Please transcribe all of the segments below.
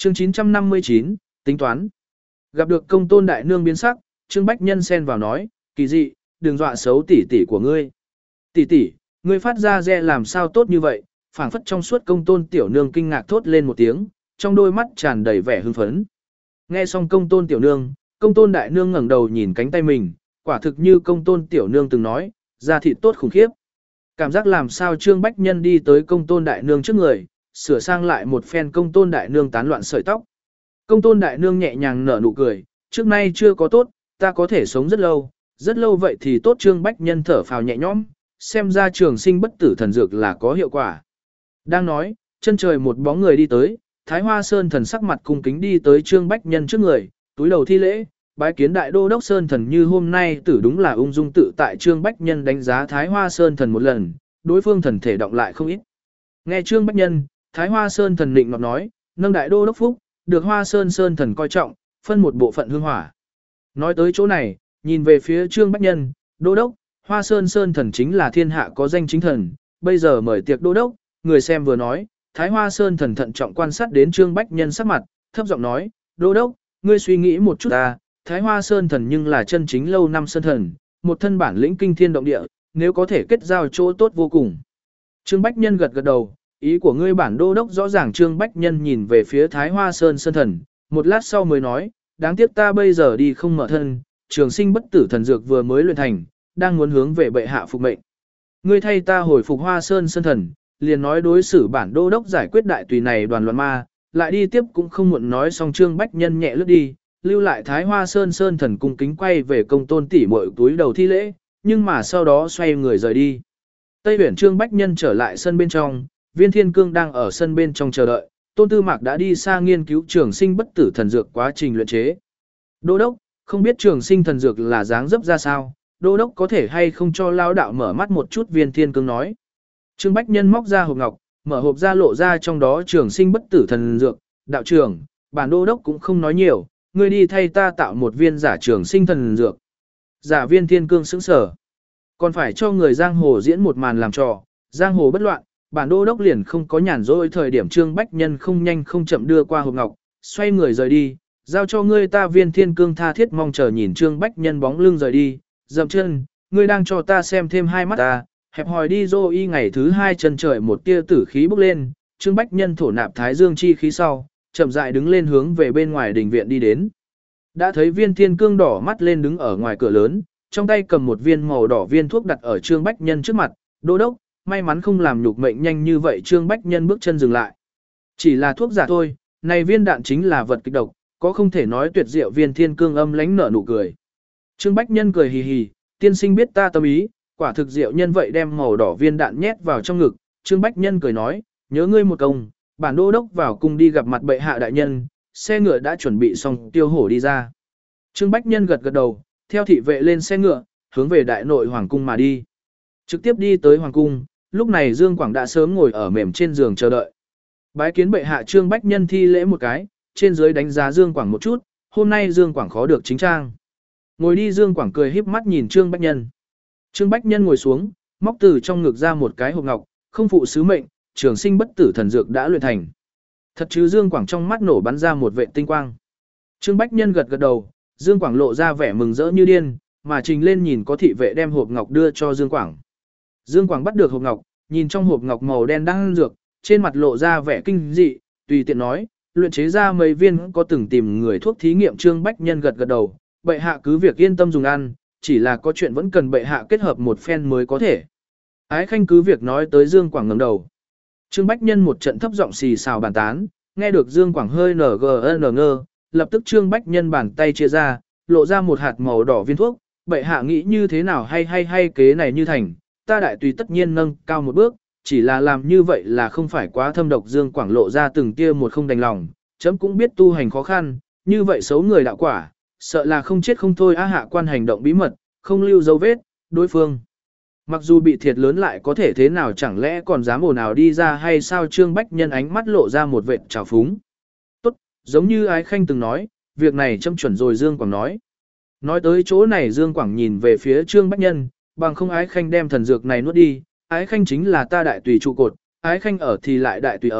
Chương 959, tính toán. Gặp được công tôn đại nương biến sắc, Trương Bách Nhân xen vào nói, kỳ dị, đừng dọa xấu tỷ tỷ của ngươi. Tỷ tỷ, ngươi phát ra re làm sao tốt như vậy, phảng phất trong suốt công tôn tiểu nương kinh ngạc thốt lên một tiếng, trong đôi mắt tràn đầy vẻ hưng phấn. Nghe xong công tôn tiểu nương, công tôn đại nương ngẩng đầu nhìn cánh tay mình, quả thực như công tôn tiểu nương từng nói, da thịt tốt khủng khiếp. Cảm giác làm sao Trương Bách Nhân đi tới công tôn đại nương trước người, sửa sang lại một phen công tôn đại nương tán loạn sợi tóc. Công tôn đại nương nhẹ nhàng nở nụ cười, trước nay chưa có tốt, ta có thể sống rất lâu vậy thì tốt. Trương Bách Nhân thở phào nhẹ nhõm, xem ra trường sinh bất tử thần dược là có hiệu quả. Đang nói, chân trời một bóng người đi tới, Thái Hoa Sơn thần sắc mặt cung kính đi tới Trương Bách Nhân trước người, túi đầu thi lễ, bái kiến đại đô đốc Sơn thần. Như hôm nay tử đúng là ung dung tự tại. Trương Bách Nhân đánh giá Thái Hoa Sơn thần một lần, đối phương thần thể động lại không ít. Nghe Trương Bách Nhân, Thái Hoa Sơn thần định ngọc nói, nâng đại đô đốc phúc, được Hoa Sơn Sơn thần coi trọng, phân một bộ phận hương hỏa. Nói tới chỗ này, nhìn về phía Trương Bách Nhân, đô đốc, Hoa Sơn Sơn thần chính là thiên hạ có danh chính thần, bây giờ mời tiệc đô đốc. Người xem vừa nói, Thái Hoa Sơn thần thận trọng quan sát đến Trương Bách Nhân sắc mặt, thấp giọng nói, đô đốc, ngươi suy nghĩ một chút ta, Thái Hoa Sơn thần nhưng là chân chính lâu năm sơn thần, một thân bản lĩnh kinh thiên động địa, nếu có thể kết giao chỗ tốt vô cùng. Trương Bách Nhân gật gật đầu, ý của ngươi bản đô đốc rõ ràng. Trương Bách Nhân nhìn về phía Thái Hoa Sơn sơn thần, một lát sau mới nói, đáng tiếc ta bây giờ đi không mở thân, trường sinh bất tử thần dược vừa mới luyện thành, đang muốn hướng về bệ hạ phục mệnh. Ngươi thay ta hồi phục Hoa Sơn sơn thần, liền nói đối xử bản đô đốc giải quyết đại tùy này đoàn loạn ma, lại đi tiếp cũng không muộn. Nói xong Trương Bách Nhân nhẹ lướt đi, lưu lại Thái Hoa Sơn sơn thần cung kính quay về công tôn tỷ muội túi đầu thi lễ, nhưng mà sau đó xoay người rời đi. Tây Uyển Trương Bách Nhân trở lại sân bên trong, Viên Thiên Cương đang ở sân bên trong chờ đợi, Tôn Tư Mạc đã đi xa nghiên cứu trường sinh bất tử thần dược quá trình luyện chế. Đô đốc, không biết trường sinh thần dược là dáng dấp ra sao, đô đốc có thể hay không cho lão đạo mở mắt một chút. Viên Thiên Cương nói. Trương Bách Nhân móc ra hộp ngọc, mở hộp ra lộ ra trong đó trường sinh bất tử thần dược. Đạo trưởng, bản đô đốc cũng không nói nhiều, ngươi đi thay ta tạo một viên giả trường sinh thần dược. Giả. Viên Thiên Cương sững sờ, còn phải cho người giang hồ diễn một màn làm trò, giang hồ bất loạn, bản đô đốc liền không có nhàn rỗi. Thời điểm Trương Bách Nhân không nhanh không chậm đưa qua hộp ngọc, xoay người rời đi, giao cho ngươi ta. Viên Thiên Cương tha thiết mong chờ nhìn Trương Bách Nhân bóng lưng rời đi, dậm chân, ngươi đang cho ta xem thêm hai mắt ta. Hẹp hòi đi dô y. Ngày thứ hai chân trời một tia tử khí bốc lên, Trương Bách Nhân thổ nạp thái dương chi khí sau, chậm rãi đứng lên hướng về bên ngoài đình viện đi đến. Đã thấy Viên Thiên Cương đỏ mắt lên đứng ở ngoài cửa lớn, trong tay cầm một viên màu đỏ viên thuốc đặt ở Trương Bách Nhân trước mặt. Đô đốc, may mắn không làm nhục mệnh nhanh như vậy. Trương Bách Nhân bước chân dừng lại. Chỉ là thuốc giả thôi, này viên đạn chính là vật kịch độc, có không thể nói tuyệt diệu. Viên Thiên Cương âm lãnh nở nụ cười. Trương Bách Nhân cười hì hì, tiên sinh biết ta tâm ý, quả thực diệu nhân vậy đem màu đỏ viên đạn nhét vào trong ngực. Trương Bách Nhân cười nói, nhớ ngươi một công, bản đô đốc vào cung đi gặp mặt bệ hạ đại nhân, xe ngựa đã chuẩn bị xong, tiêu hổ đi ra. Trương Bách Nhân gật gật đầu, theo thị vệ lên xe ngựa, hướng về đại nội hoàng cung mà đi. Trực tiếp đi tới hoàng cung, lúc này Dương Quảng đã sớm ngồi ở mềm trên giường chờ đợi. Bái kiến bệ hạ. Trương Bách Nhân thi lễ một cái, trên dưới đánh giá Dương Quảng một chút, hôm nay Dương Quảng khó được chính trang. Ngồi đi. Dương Quảng cười híp mắt nhìn Trương Bách Nhân. Trương Bách Nhân ngồi xuống, móc từ trong ngực ra một cái hộp ngọc, không phụ sứ mệnh, trường sinh bất tử thần dược đã luyện thành. Thật chứ? Dương Quảng trong mắt nổ bắn ra một vệt tinh quang. Trương Bách Nhân gật gật đầu, Dương Quảng lộ ra vẻ mừng rỡ như điên, mà trình lên nhìn có thị vệ đem hộp ngọc đưa cho Dương Quảng. Dương Quảng bắt được hộp ngọc, nhìn trong hộp ngọc màu đen đang dược, trên mặt lộ ra vẻ kinh dị, tùy tiện nói, luyện chế ra mấy viên có từng tìm người thuốc thí nghiệm. Trương Bách Nhân gật gật đầu, bệ hạ cứ việc yên tâm dùng ăn, chỉ là có chuyện vẫn cần bệ hạ kết hợp một phen mới có thể. Ái Khanh cứ việc nói tới. Dương Quảng ngẩng đầu. Trương Bách Nhân một trận thấp giọng xì xào bàn tán, nghe được Dương Quảng hơi ngơ, lập tức Trương Bách Nhân bàn tay chia ra, lộ ra một hạt màu đỏ viên thuốc. Bệ hạ nghĩ như thế nào hay kế này như thành, ta đại tùy tất nhiên nâng cao một bước, chỉ là làm như vậy là không phải quá thâm độc. Dương Quảng lộ ra từng tia một không đành lòng, chấm cũng biết tu hành khó khăn, như vậy xấu người đạo quả, sợ là không chết không thôi. Hạ quan hành động bí mật, không lưu dấu vết, đối phương mặc dù bị thiệt lớn lại có thể thế nào, chẳng lẽ còn dám ồn ào đi ra hay sao? Trương Bách Nhân ánh mắt lộ ra một vệt trào phúng. Tốt, giống như Ái Khanh từng nói, việc này châm chuẩn rồi. Dương Quảng nói. Nói tới chỗ này Dương Quảng nhìn về phía Trương Bách Nhân, bằng không Ái Khanh đem thần dược này nuốt đi, Ái Khanh chính là ta đại tùy trụ cột, Ái Khanh ở thì lại đại tùy ở,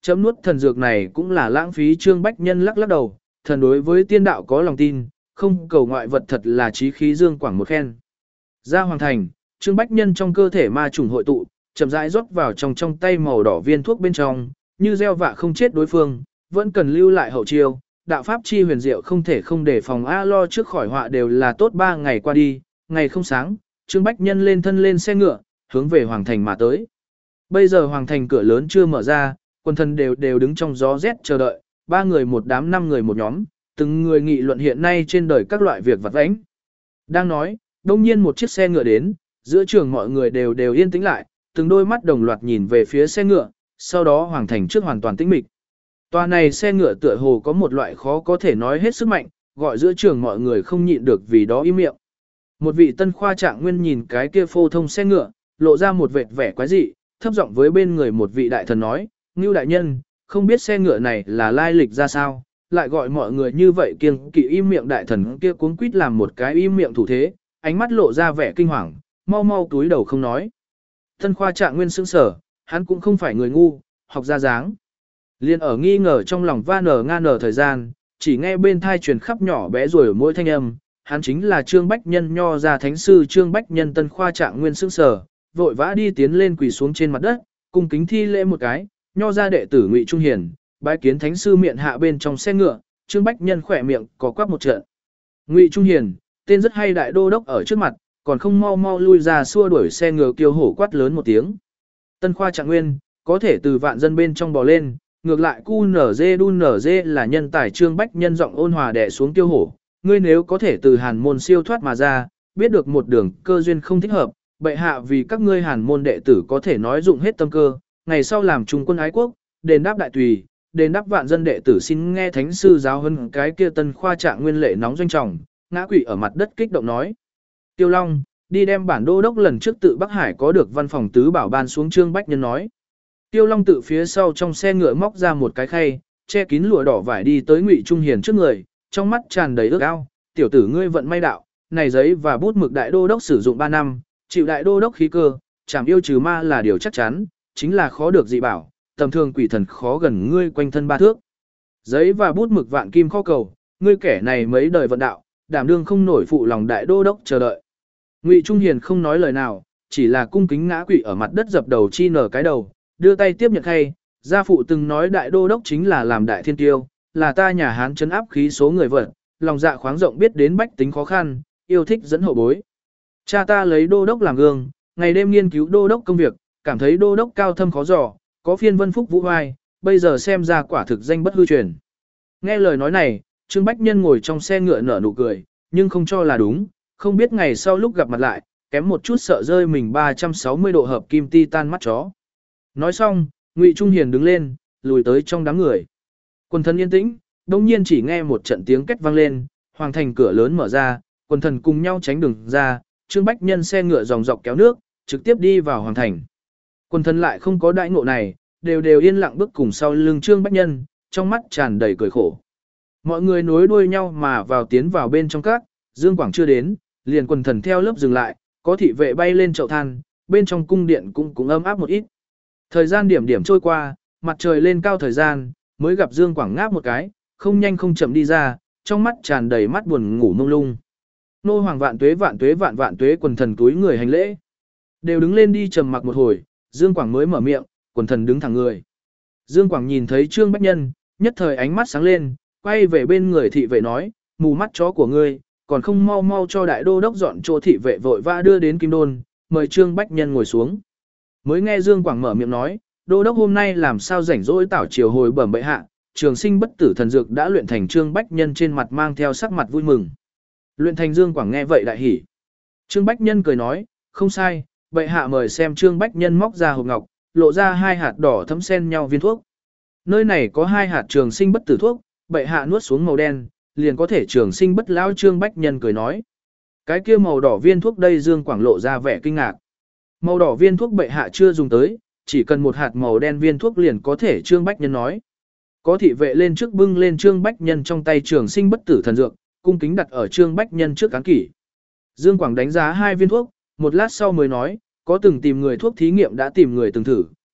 Chấm nuốt thần dược này cũng là lãng phí. Trương Bách Nhân lắc lắc đầu, thần đối với tiên đạo có lòng tin, không cầu ngoại vật thật là chí khí. Dương Quảng một khen. Ra hoàng thành, Trương Bách Nhân trong cơ thể ma trùng hội tụ, chậm rãi rót vào trong tay màu đỏ viên thuốc bên trong, như gieo vạ không chết đối phương, vẫn cần lưu lại hậu chiêu. Đạo pháp chi huyền diệu không thể không để phòng lo trước khỏi họa đều là tốt. 3 ngày qua đi, ngày không sáng, Trương Bách Nhân lên thân lên xe ngựa, hướng về hoàng thành mà tới. Bây giờ hoàng thành cửa lớn chưa mở ra, quân thần đều đứng trong gió rét chờ đợi, 3 người một đám 5 người một nhóm, từng người nghị luận hiện nay trên đời các loại việc vặt vãnh. Đang nói, đông nhiên một chiếc xe ngựa đến, giữa trường mọi người đều yên tĩnh lại, từng đôi mắt đồng loạt nhìn về phía xe ngựa, sau đó hoàng thành trước hoàn toàn tĩnh mịch. Tòa này xe ngựa tựa hồ có một loại khó có thể nói hết sức mạnh, gọi giữa trường mọi người không nhịn được vì đó im miệng. Một vị tân khoa trạng nguyên nhìn cái kia phô thông xe ngựa, lộ ra một vệt vẻ quái dị, thấp giọng với bên người một vị đại thần nói, Ngưu đại nhân, không biết xe ngựa này là lai lịch ra sao, lại gọi mọi người như vậy kiêng kỵ. Im miệng. Đại thần kia cuống quýt làm một cái im miệng thủ thế, ánh mắt lộ ra vẻ kinh hoàng, mau túi đầu không nói. Tân khoa trạng nguyên sững sờ, hắn cũng không phải người ngu, học ra dáng. Liên ở nghi ngờ trong lòng nở thời gian, chỉ nghe bên thai truyền khắp nhỏ bé rồi mỗi thanh âm, hắn chính là Trương Bách Nhân, nho ra thánh sư Trương Bách Nhân. Tân khoa trạng nguyên sững sờ, vội vã đi tiến lên quỳ xuống trên mặt đất, cung kính thi lễ một cái, nho ra đệ tử Ngụy Trung Hiền, bái kiến thánh sư. Miệng hạ bên trong xe ngựa, Trương Bách Nhân khỏe miệng có quắc một trận. Ngụy Trung Hiền, tên rất hay đại đô đốc ở trước mặt, còn không mau lui ra xua đuổi xe ngựa. Kiêu hổ quát lớn một tiếng. Tân khoa trạng nguyên, có thể từ vạn dân bên trong bò lên, ngược lại cu nở dê đun nở dê là nhân tài. Trương Bách Nhân giọng ôn hòa đè xuống Kiêu hổ, ngươi nếu có thể từ hàn môn siêu thoát mà ra, biết được một đường cơ duyên không thích hợp, bệ hạ vì các ngươi hàn môn đệ tử có thể nói dụng hết tâm cơ, ngày sau làm trung quân ái quốc, đền đáp đại tùy, đền đáp vạn dân đệ tử. Xin nghe thánh sư giáo huấn. Cái kia tân khoa trạng nguyên lệ nóng doanh trọng, ngã quỵ ở mặt đất kích động nói. Tiêu Long, đi đem bản đô đốc lần trước tự Bắc Hải có được văn phòng tứ bảo ban xuống. Trương Bách Nhân nói. Tiêu Long tự phía sau trong xe ngựa móc ra một cái khay, che kín lụa đỏ vải đi tới Ngụy Trung Hiền trước người, trong mắt tràn đầy ước ao. Tiểu tử ngươi vận may đạo, này giấy và bút mực đại đô đốc sử dụng 3 năm, chịu đại đô đốc khí cơ, chảm yêu trừ ma là điều chắc chắn, chính là khó được dị bảo, tầm thường quỷ thần khó gần ngươi quanh thân 3 thước. Giấy và bút mực vạn kim kho cầu, ngươi kẻ này mấy đời vận đạo, đảm đương không nổi phụ lòng đại đô đốc chờ đợi. Ngụy Trung Hiền không nói lời nào, chỉ là cung kính ngã quỵ ở mặt đất dập đầu chi nở cái đầu, đưa tay tiếp nhận khay. Gia phụ từng nói đại đô đốc chính là làm đại thiên tiêu, là ta nhà Hán trấn áp khí số người vận, lòng dạ khoáng rộng, biết đến bách tính khó khăn, yêu thích dẫn hậu bối. Cha ta lấy đô đốc làm gương, ngày đêm nghiên cứu đô đốc công việc, cảm thấy đô đốc cao thâm khó dò, có phiên vân phúc vũ hoài, bây giờ xem ra quả thực danh bất hư truyền. Nghe lời nói này, Trương Bách Nhân ngồi trong xe ngựa nở nụ cười, nhưng không cho là đúng, không biết ngày sau lúc gặp mặt lại, kém một chút sợ rơi mình 360 độ hợp kim titan mắt chó. Nói xong, Ngụy Trung Hiền đứng lên, lùi tới trong đám người. Quần thần yên tĩnh, đông nhiên chỉ nghe một trận tiếng két vang lên, hoàng thành cửa lớn mở ra, quần thần cùng nhau tránh đường ra, Trương Bách Nhân xe ngựa dòng dọc kéo nước, trực tiếp đi vào hoàng thành. Quần thần lại không có đại ngộ này, đều yên lặng bước cùng sau lưng Trương Bách Nhân, trong mắt tràn đầy cười khổ. Mọi người nối đuôi nhau mà tiến vào bên trong các, Dương Quảng chưa đến, liền quần thần theo lớp dừng lại, có thị vệ bay lên chậu than, bên trong cung điện cũng ấm áp một ít. Thời gian điểm trôi qua, mặt trời lên cao thời gian, mới gặp Dương Quảng ngáp một cái, không nhanh không chậm đi ra, trong mắt tràn đầy mắt buồn ngủ mông lung. Nô hoàng vạn tuế vạn tuế. Quần thần túi người hành lễ, đều đứng lên đi trầm mặc một hồi, Dương Quảng mới mở miệng, quần thần đứng thẳng người. Dương Quảng nhìn thấy Trương Bách Nhân, nhất thời ánh mắt sáng lên, quay về bên người thị vệ nói, mù mắt chó của ngươi, còn không mau cho đại đô đốc dọn chỗ. Thị vệ vội vã đưa đến Kim Đôn, mời Trương Bách Nhân ngồi xuống. Mới nghe Dương Quảng mở miệng nói, đô đốc hôm nay làm sao rảnh rỗi tảo triều hồi bẩm bệ hạ, trường sinh bất tử thần dược đã luyện thành. Trương Bách Nhân trên mặt mang theo sắc mặt vui mừng. Luyện thành. Dương Quảng nghe vậy đại hỉ. Trương Bách Nhân cười nói, không sai, bệ hạ mời xem. Trương Bách Nhân móc ra hộp ngọc, lộ ra 2 hạt đỏ thấm xen nhau viên thuốc. Nơi này có 2 hạt trường sinh bất tử thuốc, bệ hạ nuốt xuống màu đen, liền có thể trường sinh bất lão. Trương Bách Nhân cười nói, cái kia màu đỏ viên thuốc đây. Dương Quảng lộ ra vẻ kinh ngạc. Màu đỏ viên thuốc bệ hạ chưa dùng tới, chỉ cần 1 hạt màu đen viên thuốc liền có thể. Trương Bách Nhân nói. Có thị vệ lên trước bưng lên Trương Bách Nhân trong tay trường sinh bất tử thần dược, cung kính đặt ở Trương Bách Nhân trước cán kỷ. Dương Quảng đánh giá 2 viên thuốc, một lát sau mới nói, có từng tìm người thuốc thí nghiệm đã tìm người từng thử,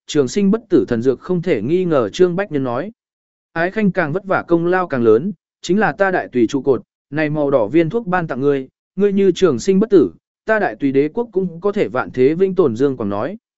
trường sinh bất tử thần dược không thể nghi ngờ Trương Bách Nhân nói. Ái khanh càng vất vả công lao càng lớn, chính là ta đại tùy trụ cột, này màu đỏ viên thuốc ban tặng ngươi, ngươi như trường sinh bất tử, ta đại tùy đế quốc cũng có thể vạn thế vinh tồn Dương Quảng nói.